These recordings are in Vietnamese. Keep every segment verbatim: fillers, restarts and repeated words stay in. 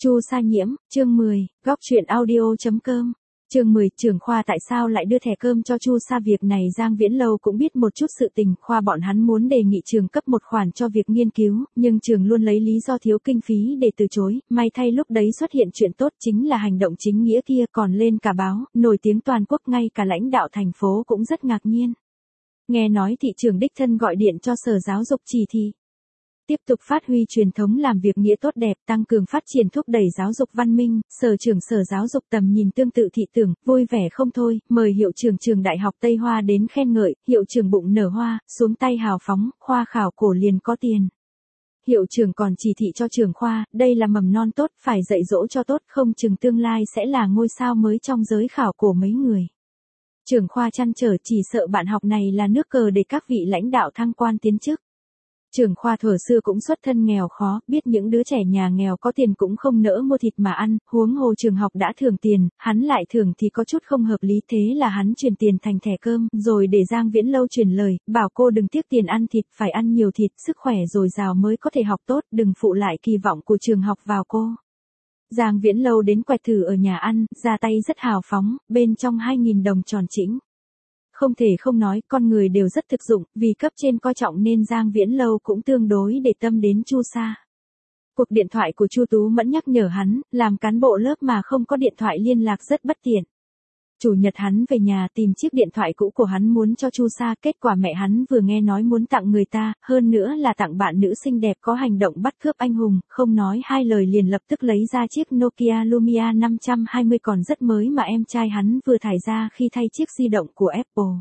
Chu Sa Nhiễm, chương mười, góc truyện audio.com. Chương mười, trưởng khoa tại sao lại đưa thẻ cơm cho Chu Sa? Việc này Giang Viễn Lâu cũng biết một chút sự tình, khoa bọn hắn muốn đề nghị trường cấp một khoản cho việc nghiên cứu, nhưng trường luôn lấy lý do thiếu kinh phí để từ chối, may thay lúc đấy xuất hiện chuyện tốt chính là hành động chính nghĩa kia còn lên cả báo, nổi tiếng toàn quốc, ngay cả lãnh đạo thành phố cũng rất ngạc nhiên. Nghe nói thị trưởng đích thân gọi điện cho Sở Giáo dục chỉ thị tiếp tục phát huy truyền thống làm việc nghĩa tốt đẹp, tăng cường phát triển thúc đẩy giáo dục văn minh. Sở trưởng Sở Giáo dục tầm nhìn tương tự thị tưởng, vui vẻ không thôi, mời hiệu trưởng trường Đại học Tây Hoa đến khen ngợi, hiệu trưởng bụng nở hoa, xuống tay hào phóng, khoa khảo cổ liền có tiền. Hiệu trưởng còn chỉ thị cho trưởng khoa, đây là mầm non tốt, phải dạy dỗ cho tốt, không chừng tương lai sẽ là ngôi sao mới trong giới khảo cổ mấy người. Trưởng khoa trăn trở, chỉ sợ bạn học này là nước cờ để các vị lãnh đạo thăng quan tiến chức. Trưởng khoa thuở xưa cũng xuất thân nghèo khó, biết những đứa trẻ nhà nghèo có tiền cũng không nỡ mua thịt mà ăn, huống hồ trường học đã thưởng tiền, hắn lại thưởng thì có chút không hợp lý, thế là hắn chuyển tiền thành thẻ cơm, rồi để Giang Viễn Lâu truyền lời, bảo cô đừng tiếc tiền ăn thịt, phải ăn nhiều thịt, sức khỏe dồi dào mới có thể học tốt, đừng phụ lại kỳ vọng của trường học vào cô. Giang Viễn Lâu đến quẹt thử ở nhà ăn, ra tay rất hào phóng, bên trong hai nghìn đồng tròn chỉnh. Không thể không nói, con người đều rất thực dụng, vì cấp trên coi trọng nên Giang Viễn Lâu cũng tương đối để tâm đến Chu Sa. Cuộc điện thoại của Chu Tú Mẫn nhắc nhở hắn, làm cán bộ lớp mà không có điện thoại liên lạc rất bất tiện. Chủ nhật hắn về nhà tìm chiếc điện thoại cũ của hắn muốn cho Chu Sa, kết quả mẹ hắn vừa nghe nói muốn tặng người ta, hơn nữa là tặng bạn nữ xinh đẹp có hành động bắt cướp anh hùng, không nói hai lời liền lập tức lấy ra chiếc Nokia Lumia năm trăm hai mươi còn rất mới mà em trai hắn vừa thải ra khi thay chiếc di động của Apple.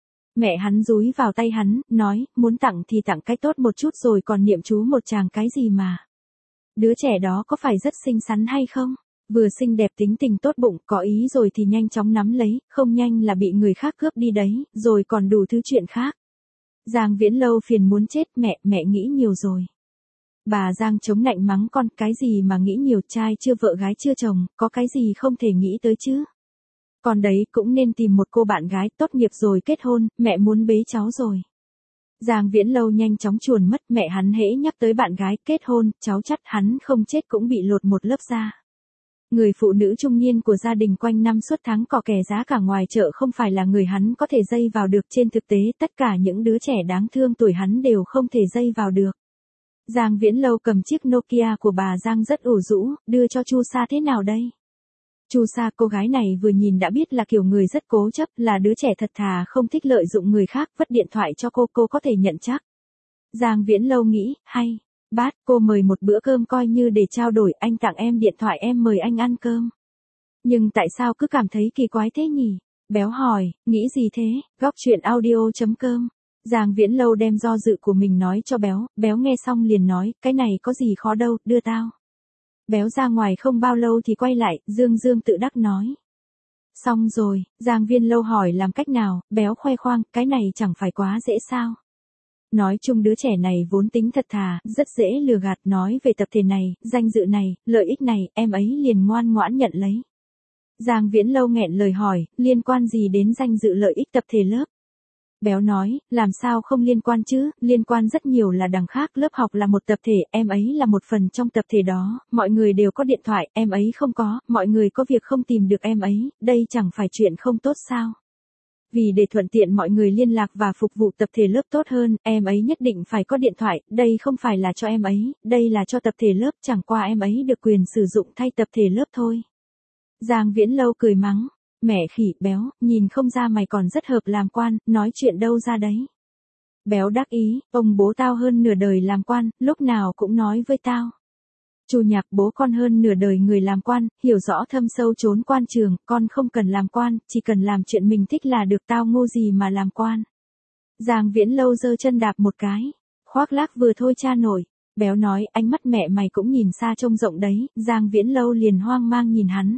Mẹ hắn dúi vào tay hắn, nói, muốn tặng thì tặng cái tốt một chút rồi còn niệm chú một tràng cái gì mà. Đứa trẻ đó có phải rất xinh xắn hay không? Vừa xinh đẹp tính tình tốt bụng, có ý rồi thì nhanh chóng nắm lấy, không nhanh là bị người khác cướp đi đấy, rồi còn đủ thứ chuyện khác. Giang Viễn Lâu phiền muốn chết, mẹ, mẹ nghĩ nhiều rồi. Bà Giang chống nạnh mắng con, cái gì mà nghĩ nhiều, trai chưa vợ gái chưa chồng, có cái gì không thể nghĩ tới chứ. Còn đấy cũng nên tìm một cô bạn gái, tốt nghiệp rồi kết hôn, mẹ muốn bế cháu rồi. Giang Viễn Lâu nhanh chóng chuồn mất, mẹ hắn hễ nhắc tới bạn gái, kết hôn, cháu chắc hắn không chết cũng bị lột một lớp da. Người phụ nữ trung niên của gia đình quanh năm suốt tháng cò kè giá cả ngoài chợ không phải là người hắn có thể dây vào được, trên thực tế tất cả những đứa trẻ đáng thương tuổi hắn đều không thể dây vào được. Giang Viễn Lâu cầm chiếc Nokia của bà Giang rất ủ rũ, đưa cho Chu Sa, thế nào đây? Chu Sa, cô gái này vừa nhìn đã biết là kiểu người rất cố chấp, là đứa trẻ thật thà không thích lợi dụng người khác, vất điện thoại cho cô, cô có thể nhận chắc. Giang Viễn Lâu nghĩ, hay. Bát, cô mời một bữa cơm coi như để trao đổi, anh tặng em điện thoại em mời anh ăn cơm. Nhưng tại sao cứ cảm thấy kỳ quái thế nhỉ? Béo hỏi, nghĩ gì thế? Góc truyện audio.com. Giang Viễn Lâu đem do dự của mình nói cho Béo, Béo nghe xong liền nói, cái này có gì khó đâu, đưa tao. Béo ra ngoài không bao lâu thì quay lại, dương dương tự đắc nói. Xong rồi, Giang Viễn Lâu hỏi làm cách nào, Béo khoe khoang, cái này chẳng phải quá dễ sao? Nói chung đứa trẻ này vốn tính thật thà, rất dễ lừa gạt, nói về tập thể này, danh dự này, lợi ích này, em ấy liền ngoan ngoãn nhận lấy. Giang Viễn Lâu nghẹn lời hỏi, liên quan gì đến danh dự lợi ích tập thể lớp? Béo nói, làm sao không liên quan chứ, liên quan rất nhiều là đằng khác, lớp học là một tập thể, em ấy là một phần trong tập thể đó, mọi người đều có điện thoại, em ấy không có, mọi người có việc không tìm được em ấy, đây chẳng phải chuyện không tốt sao? Vì để thuận tiện mọi người liên lạc và phục vụ tập thể lớp tốt hơn, em ấy nhất định phải có điện thoại, đây không phải là cho em ấy, đây là cho tập thể lớp, chẳng qua em ấy được quyền sử dụng thay tập thể lớp thôi. Giang Viễn Lâu cười mắng, mẹ khỉ, Béo, nhìn không ra mày còn rất hợp làm quan, nói chuyện đâu ra đấy. Béo đắc ý, ông bố tao hơn nửa đời làm quan, lúc nào cũng nói với tao. Chu Nhạc, bố con hơn nửa đời người làm quan, hiểu rõ thâm sâu trốn quan trường, con không cần làm quan, chỉ cần làm chuyện mình thích là được, tao ngu gì mà làm quan. Giang Viễn Lâu giơ chân đạp một cái, khoác lác vừa thôi cha nổi. Béo nói, ánh mắt mẹ mày cũng nhìn xa trông rộng đấy, Giang Viễn Lâu liền hoang mang nhìn hắn.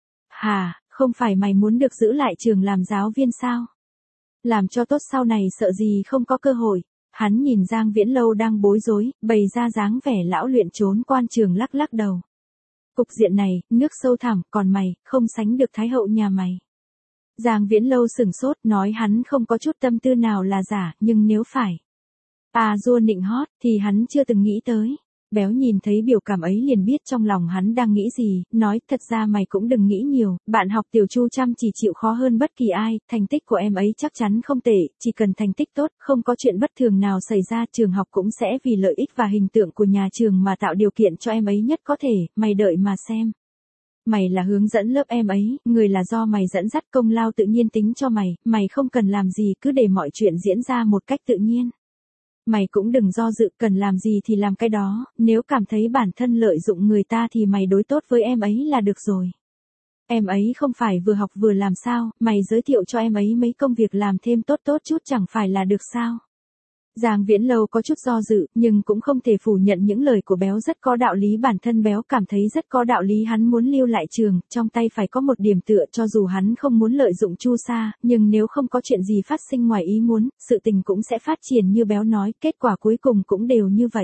Hà, không phải mày muốn được giữ lại trường làm giáo viên sao? Làm cho tốt sau này sợ gì không có cơ hội. Hắn nhìn Giang Viễn Lâu đang bối rối, bày ra dáng vẻ lão luyện trốn quan trường, lắc lắc đầu. Cục diện này, nước sâu thẳm, còn mày, không sánh được thái hậu nhà mày. Giang Viễn Lâu sửng sốt, nói hắn không có chút tâm tư nào là giả, nhưng nếu phải. À dua nịnh hót, thì hắn chưa từng nghĩ tới. Béo nhìn thấy biểu cảm ấy liền biết trong lòng hắn đang nghĩ gì, nói thật ra mày cũng đừng nghĩ nhiều, bạn học tiểu Chu chăm chỉ chịu khó hơn bất kỳ ai, thành tích của em ấy chắc chắn không tệ, chỉ cần thành tích tốt, không có chuyện bất thường nào xảy ra, trường học cũng sẽ vì lợi ích và hình tượng của nhà trường mà tạo điều kiện cho em ấy nhất có thể, mày đợi mà xem. Mày là hướng dẫn lớp em ấy, người là do mày dẫn dắt, công lao tự nhiên tính cho mày, mày không cần làm gì cứ để mọi chuyện diễn ra một cách tự nhiên. Mày cũng đừng do dự, cần làm gì thì làm cái đó, nếu cảm thấy bản thân lợi dụng người ta thì mày đối tốt với em ấy là được rồi. Em ấy không phải vừa học vừa làm sao, mày giới thiệu cho em ấy mấy công việc làm thêm tốt tốt chút chẳng phải là được sao. Giang Viễn Lâu có chút do dự, nhưng cũng không thể phủ nhận những lời của Béo rất có đạo lý, bản thân Béo cảm thấy rất có đạo lý, hắn muốn lưu lại trường, trong tay phải có một điểm tựa, cho dù hắn không muốn lợi dụng Chu Sa, nhưng nếu không có chuyện gì phát sinh ngoài ý muốn, sự tình cũng sẽ phát triển như Béo nói, kết quả cuối cùng cũng đều như vậy.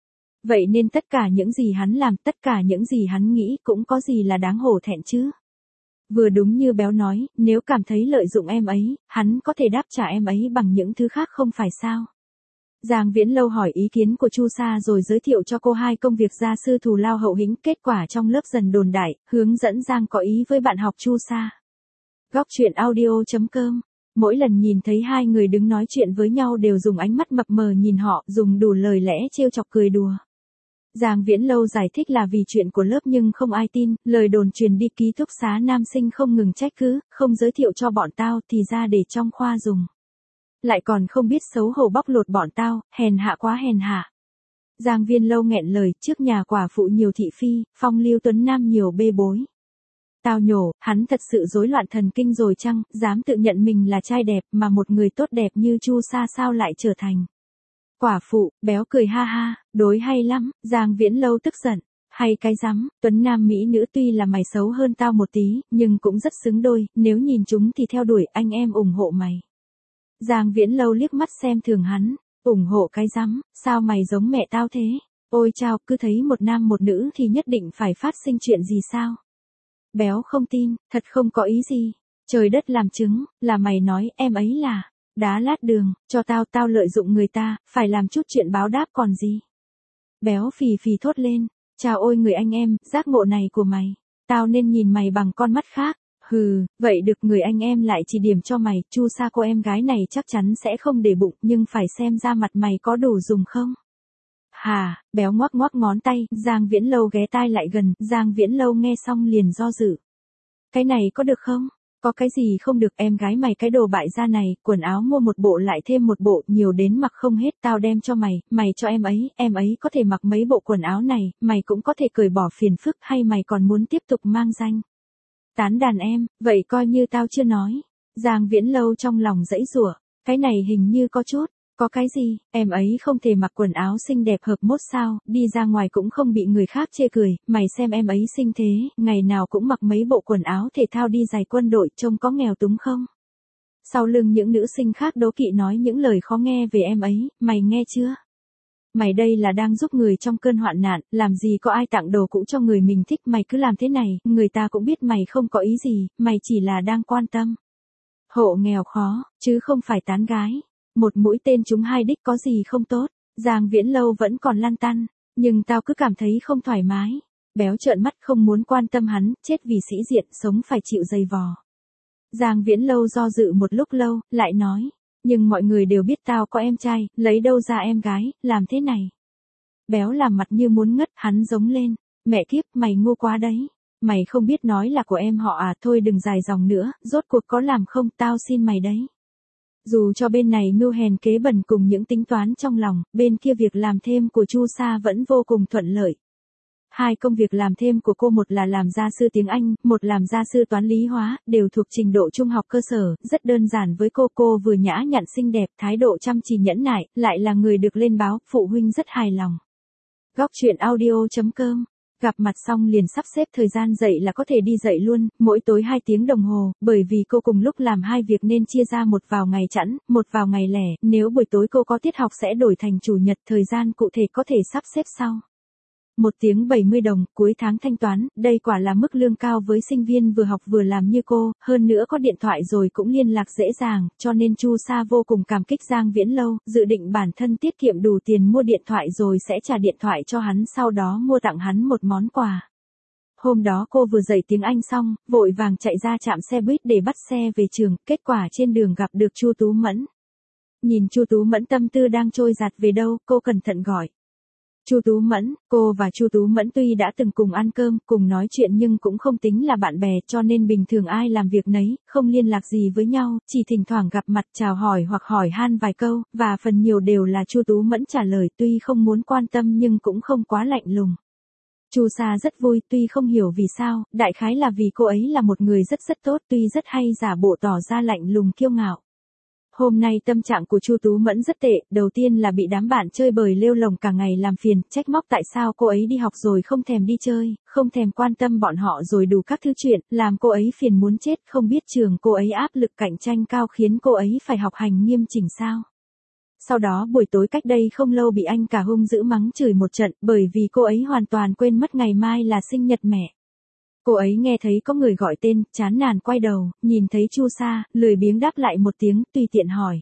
Vậy nên tất cả những gì hắn làm, tất cả những gì hắn nghĩ cũng có gì là đáng hổ thẹn chứ. Vừa đúng như Béo nói, nếu cảm thấy lợi dụng em ấy, hắn có thể đáp trả em ấy bằng những thứ khác không phải sao. Giang Viễn Lâu hỏi ý kiến của Chu Sa rồi giới thiệu cho cô hai công việc gia sư thù lao hậu hĩnh, kết quả trong lớp dần đồn đại, hướng dẫn Giang có ý với bạn học Chu Sa. Góc truyện audio chấm com. Mỗi lần nhìn thấy hai người đứng nói chuyện với nhau đều dùng ánh mắt mập mờ nhìn họ, dùng đủ lời lẽ trêu chọc cười đùa. Giang Viễn Lâu giải thích là vì chuyện của lớp nhưng không ai tin, lời đồn truyền đi ký túc xá nam sinh không ngừng trách cứ, không giới thiệu cho bọn tao thì ra để trong khoa dùng. Lại còn không biết xấu hổ bóc lột bọn tao, hèn hạ quá hèn hạ. Giang Viễn Lâu nghẹn lời, trước nhà quả phụ nhiều thị phi, phong lưu tuấn nam nhiều bê bối. Tao nhổ, hắn thật sự rối loạn thần kinh rồi chăng, dám tự nhận mình là trai đẹp mà một người tốt đẹp như Chu Sa sao lại trở thành quả phụ. Béo cười ha ha, đối hay lắm. Giang Viễn Lâu tức giận, hay cái rắm, tuấn nam mỹ nữ tuy là mày xấu hơn tao một tí, nhưng cũng rất xứng đôi, nếu nhìn chúng thì theo đuổi, anh em ủng hộ mày. Giang Viễn Lâu liếc mắt xem thường hắn, ủng hộ cái rắm, sao mày giống mẹ tao thế? Ôi chao, cứ thấy một nam một nữ thì nhất định phải phát sinh chuyện gì sao? Béo không tin, thật không có ý gì. Trời đất làm chứng, là mày nói em ấy là đá lát đường, cho tao, tao lợi dụng người ta, phải làm chút chuyện báo đáp còn gì. Béo phì phì thốt lên, chào ôi người anh em, giác ngộ này của mày, tao nên nhìn mày bằng con mắt khác. Hừ, vậy được, người anh em lại chỉ điểm cho mày, Chu Sa cô em gái này chắc chắn sẽ không để bụng, nhưng phải xem ra mặt mày có đủ dùng không. Hà, Béo ngoắc ngoắc ngón tay, Giang Viễn Lâu ghé tai lại gần, Giang Viễn Lâu nghe xong liền do dự. Cái này có được không? Có cái gì không được, em gái mày cái đồ bại gia này, quần áo mua một bộ lại thêm một bộ, nhiều đến mặc không hết, tao đem cho mày, mày cho em ấy, em ấy có thể mặc mấy bộ quần áo này, mày cũng có thể cởi bỏ phiền phức, hay mày còn muốn tiếp tục mang danh tán đàn em, vậy coi như tao chưa nói. Giang Viễn Lâu trong lòng dãy rủa, cái này hình như có chút, có cái gì, em ấy không thể mặc quần áo xinh đẹp hợp mốt sao, đi ra ngoài cũng không bị người khác chê cười, mày xem em ấy xinh thế, ngày nào cũng mặc mấy bộ quần áo thể thao đi giày quân đội, trông có nghèo túng không? Sau lưng những nữ sinh khác đố kỵ nói những lời khó nghe về em ấy, mày nghe chưa? Mày đây là đang giúp người trong cơn hoạn nạn, làm gì có ai tặng đồ cũ cho người mình thích, mày cứ làm thế này, người ta cũng biết mày không có ý gì, mày chỉ là đang quan tâm hộ nghèo khó, chứ không phải tán gái. Một mũi tên trúng hai đích có gì không tốt. Giang Viễn Lâu vẫn còn lăn tăn, nhưng tao cứ cảm thấy không thoải mái. Béo trợn mắt không muốn quan tâm hắn, chết vì sĩ diện, sống phải chịu dày vò. Giang Viễn Lâu do dự một lúc lâu, lại nói, nhưng mọi người đều biết tao có em trai, lấy đâu ra em gái, làm thế này. Béo làm mặt như muốn ngất, hắn giống lên, mẹ kiếp, mày ngu quá đấy. Mày không biết nói là của em họ à, thôi đừng dài dòng nữa, rốt cuộc có làm không, tao xin mày đấy. Dù cho bên này mưu hèn kế bẩn cùng những tính toán trong lòng, bên kia việc làm thêm của Chu Sa vẫn vô cùng thuận lợi. Hai công việc làm thêm của cô, một là làm gia sư tiếng Anh, một làm gia sư toán lý hóa, đều thuộc trình độ trung học cơ sở, rất đơn giản với cô. Cô vừa nhã nhặn xinh đẹp, thái độ chăm chỉ nhẫn nại, lại là người được lên báo, phụ huynh rất hài lòng. Góc truyện audio chấm com. Gặp mặt xong liền sắp xếp thời gian dậy là có thể đi dậy luôn, mỗi tối hai tiếng đồng hồ, bởi vì cô cùng lúc làm hai việc nên chia ra, một vào ngày chẵn, một vào ngày lẻ, nếu buổi tối cô có tiết học sẽ đổi thành chủ nhật, thời gian cụ thể có thể sắp xếp sau. một tiếng bảy mươi đồng, cuối tháng thanh toán, đây quả là mức lương cao với sinh viên vừa học vừa làm như cô, hơn nữa có điện thoại rồi cũng liên lạc dễ dàng, cho nên Chu Sa vô cùng cảm kích Giang Viễn Lâu, dự định bản thân tiết kiệm đủ tiền mua điện thoại rồi sẽ trả điện thoại cho hắn, sau đó mua tặng hắn một món quà. Hôm đó cô vừa dạy tiếng Anh xong, vội vàng chạy ra trạm xe buýt để bắt xe về trường, kết quả trên đường gặp được Chu Tú Mẫn. Nhìn Chu Tú Mẫn tâm tư đang trôi dạt về đâu, cô cẩn thận gọi. Chu Tú Mẫn, cô và Chu Tú Mẫn tuy đã từng cùng ăn cơm, cùng nói chuyện nhưng cũng không tính là bạn bè, cho nên bình thường ai làm việc nấy, không liên lạc gì với nhau, chỉ thỉnh thoảng gặp mặt chào hỏi hoặc hỏi han vài câu, và phần nhiều đều là Chu Tú Mẫn trả lời, tuy không muốn quan tâm nhưng cũng không quá lạnh lùng. Chu Sa rất vui, tuy không hiểu vì sao, đại khái là vì cô ấy là một người rất rất tốt, tuy rất hay giả bộ tỏ ra lạnh lùng kiêu ngạo. Hôm nay tâm trạng của Chu Tú Mẫn rất tệ, đầu tiên là bị đám bạn chơi bời lêu lồng cả ngày làm phiền, trách móc tại sao cô ấy đi học rồi không thèm đi chơi, không thèm quan tâm bọn họ rồi đủ các thứ chuyện, làm cô ấy phiền muốn chết, không biết trường cô ấy áp lực cạnh tranh cao khiến cô ấy phải học hành nghiêm chỉnh sao. Sau đó buổi tối cách đây không lâu bị anh cả hung dữ mắng chửi một trận, bởi vì cô ấy hoàn toàn quên mất ngày mai là sinh nhật mẹ. Cô ấy nghe thấy có người gọi tên, chán nản quay đầu, nhìn thấy Chu Sa, lười biếng đáp lại một tiếng, tùy tiện hỏi.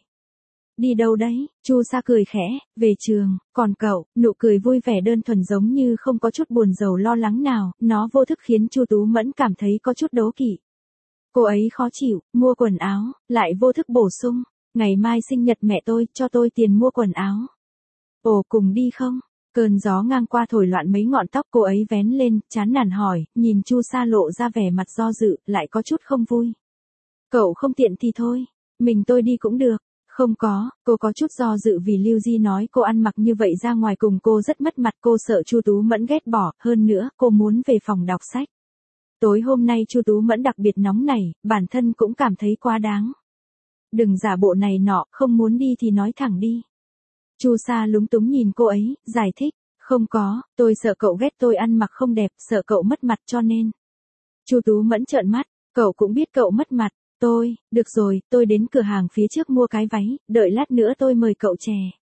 Đi đâu đấy? Chu Sa cười khẽ, về trường, còn cậu, nụ cười vui vẻ đơn thuần giống như không có chút buồn rầu lo lắng nào, nó vô thức khiến Chu Tú Mẫn cảm thấy có chút đố kỵ. Cô ấy khó chịu, mua quần áo, lại vô thức bổ sung, ngày mai sinh nhật mẹ tôi, cho tôi tiền mua quần áo. Ồ, cùng đi không? Cơn gió ngang qua thổi loạn mấy ngọn tóc cô ấy vén lên, chán nản hỏi, nhìn Chu Sa lộ ra vẻ mặt do dự, lại có chút không vui. Cậu không tiện thì thôi, mình tôi đi cũng được. Không có, cô có chút do dự vì Lưu Di nói cô ăn mặc như vậy ra ngoài cùng cô rất mất mặt, cô sợ Chu Tú Mẫn ghét bỏ, hơn nữa, cô muốn về phòng đọc sách. Tối hôm nay Chu Tú Mẫn đặc biệt nóng nảy, bản thân cũng cảm thấy quá đáng. Đừng giả bộ này nọ, không muốn đi thì nói thẳng đi. Chu Sa lúng túng nhìn cô ấy, giải thích, không có, tôi sợ cậu ghét tôi ăn mặc không đẹp, sợ cậu mất mặt cho nên. Chu Tú Mẫn trợn mắt, cậu cũng biết cậu mất mặt, tôi, được rồi, tôi đến cửa hàng phía trước mua cái váy, đợi lát nữa tôi mời cậu chè.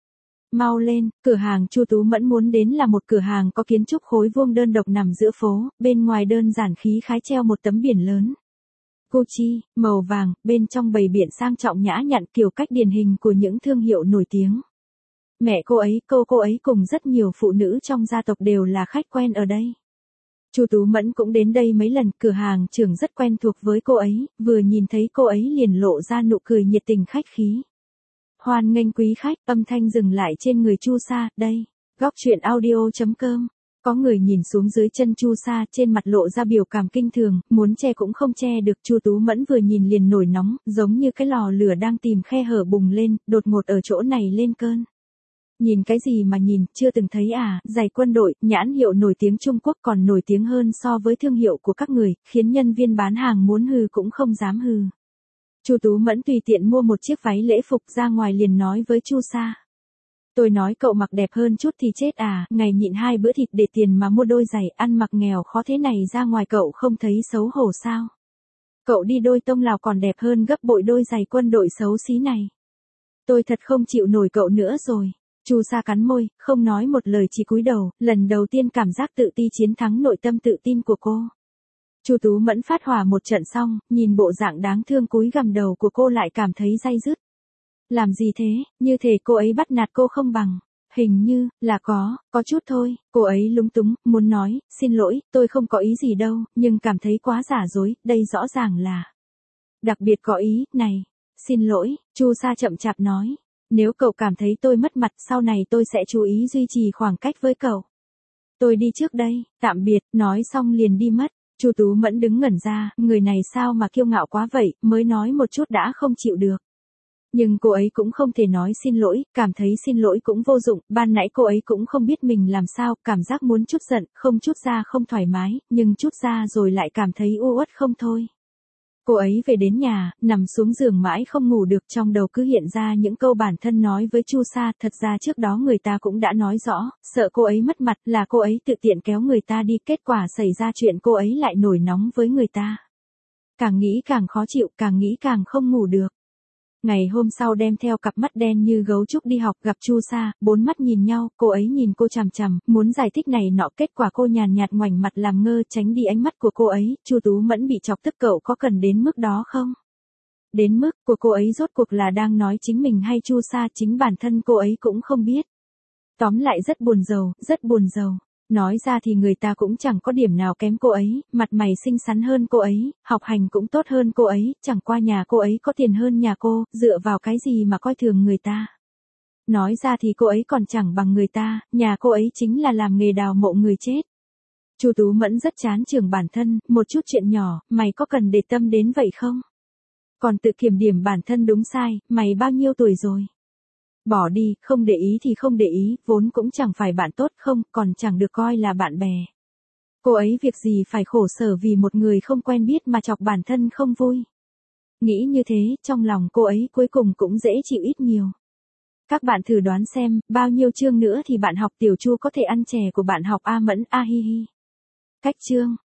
Mau lên, cửa hàng Chu Tú Mẫn muốn đến là một cửa hàng có kiến trúc khối vuông đơn độc nằm giữa phố, bên ngoài đơn giản khí khái treo một tấm biển lớn. Gucci, màu vàng, bên trong bày biện sang trọng nhã nhặn kiểu cách điển hình của những thương hiệu nổi tiếng. Mẹ cô ấy, cô cô ấy cùng rất nhiều phụ nữ trong gia tộc đều là khách quen ở đây. Chu Tú Mẫn cũng đến đây mấy lần, cửa hàng trưởng rất quen thuộc với cô ấy, vừa nhìn thấy cô ấy liền lộ ra nụ cười nhiệt tình khách khí. Hoan nghênh quý khách, âm thanh dừng lại trên người Chu Sa, đây, góc truyện audio chấm com. Có người nhìn xuống dưới chân Chu Sa, trên mặt lộ ra biểu cảm kinh thường, muốn che cũng không che được. Chu Tú Mẫn vừa nhìn liền nổi nóng, giống như cái lò lửa đang tìm khe hở bùng lên, đột ngột ở chỗ này lên cơn. Nhìn cái gì mà nhìn, chưa từng thấy à, giày quân đội, nhãn hiệu nổi tiếng Trung Quốc còn nổi tiếng hơn so với thương hiệu của các người, khiến nhân viên bán hàng muốn hừ cũng không dám hừ. Chu Tú Mẫn tùy tiện mua một chiếc váy lễ phục ra ngoài liền nói với Chu Sa. Tôi nói cậu mặc đẹp hơn chút thì chết à, ngày nhịn hai bữa thịt để tiền mà mua đôi giày, ăn mặc nghèo khó thế này ra ngoài cậu không thấy xấu hổ sao? Cậu đi đôi tông Lào còn đẹp hơn gấp bội đôi giày quân đội xấu xí này. Tôi thật không chịu nổi cậu nữa rồi. Chu Sa cắn môi, không nói một lời chỉ cúi đầu, lần đầu tiên cảm giác tự ti chiến thắng nội tâm tự tin của cô. Chu Tú Mẫn phát hỏa một trận xong, nhìn bộ dạng đáng thương cúi gằm đầu của cô lại cảm thấy day dứt. Làm gì thế, như thể cô ấy bắt nạt cô không bằng. Hình như, là có, có chút thôi, cô ấy lúng túng, muốn nói, xin lỗi, tôi không có ý gì đâu, nhưng cảm thấy quá giả dối, đây rõ ràng là. Đặc biệt có ý, này, xin lỗi, Chu Sa chậm chạp nói. Nếu cậu cảm thấy tôi mất mặt, sau này tôi sẽ chú ý duy trì khoảng cách với cậu. Tôi đi trước đây, tạm biệt, nói xong liền đi mất. Chu Tú Mẫn đứng ngẩn ra, người này sao mà kiêu ngạo quá vậy, mới nói một chút đã không chịu được. Nhưng cô ấy cũng không thể nói xin lỗi, cảm thấy xin lỗi cũng vô dụng, ban nãy cô ấy cũng không biết mình làm sao, cảm giác muốn chút giận, không chút ra không thoải mái, nhưng chút ra rồi lại cảm thấy u uất không thôi. Cô ấy về đến nhà, nằm xuống giường mãi không ngủ được, trong đầu cứ hiện ra những câu bản thân nói với Chu Sa, thật ra trước đó người ta cũng đã nói rõ, sợ cô ấy mất mặt là cô ấy tự tiện kéo người ta đi, kết quả xảy ra chuyện cô ấy lại nổi nóng với người ta. Càng nghĩ càng khó chịu, càng nghĩ càng không ngủ được. Ngày hôm sau đem theo cặp mắt đen như gấu trúc đi học, gặp Chu Sa, bốn mắt nhìn nhau, cô ấy nhìn cô chằm chằm, muốn giải thích này nọ, kết quả cô nhàn nhạt ngoảnh mặt làm ngơ, tránh đi ánh mắt của cô ấy. Chu Tú Mẫn bị chọc tức, cậu có cần đến mức đó không? Đến mức của cô ấy rốt cuộc là đang nói chính mình hay Chu Sa, chính bản thân cô ấy cũng không biết. Tóm lại rất buồn rầu, rất buồn rầu. Nói ra thì người ta cũng chẳng có điểm nào kém cô ấy, mặt mày xinh xắn hơn cô ấy, học hành cũng tốt hơn cô ấy, chẳng qua nhà cô ấy có tiền hơn nhà cô, dựa vào cái gì mà coi thường người ta. Nói ra thì cô ấy còn chẳng bằng người ta, nhà cô ấy chính là làm nghề đào mộ người chết. Chu Tú Mẫn rất chán chường bản thân, một chút chuyện nhỏ, mày có cần để tâm đến vậy không? Còn tự kiểm điểm bản thân đúng sai, mày bao nhiêu tuổi rồi? Bỏ đi, không để ý thì không để ý, vốn cũng chẳng phải bạn tốt không, còn chẳng được coi là bạn bè. Cô ấy việc gì phải khổ sở vì một người không quen biết mà chọc bản thân không vui. Nghĩ như thế, trong lòng cô ấy cuối cùng cũng dễ chịu ít nhiều. Các bạn thử đoán xem, bao nhiêu chương nữa thì bạn học Tiểu Chu có thể ăn chè của bạn học A Mẫn, a hi hi. Cách chương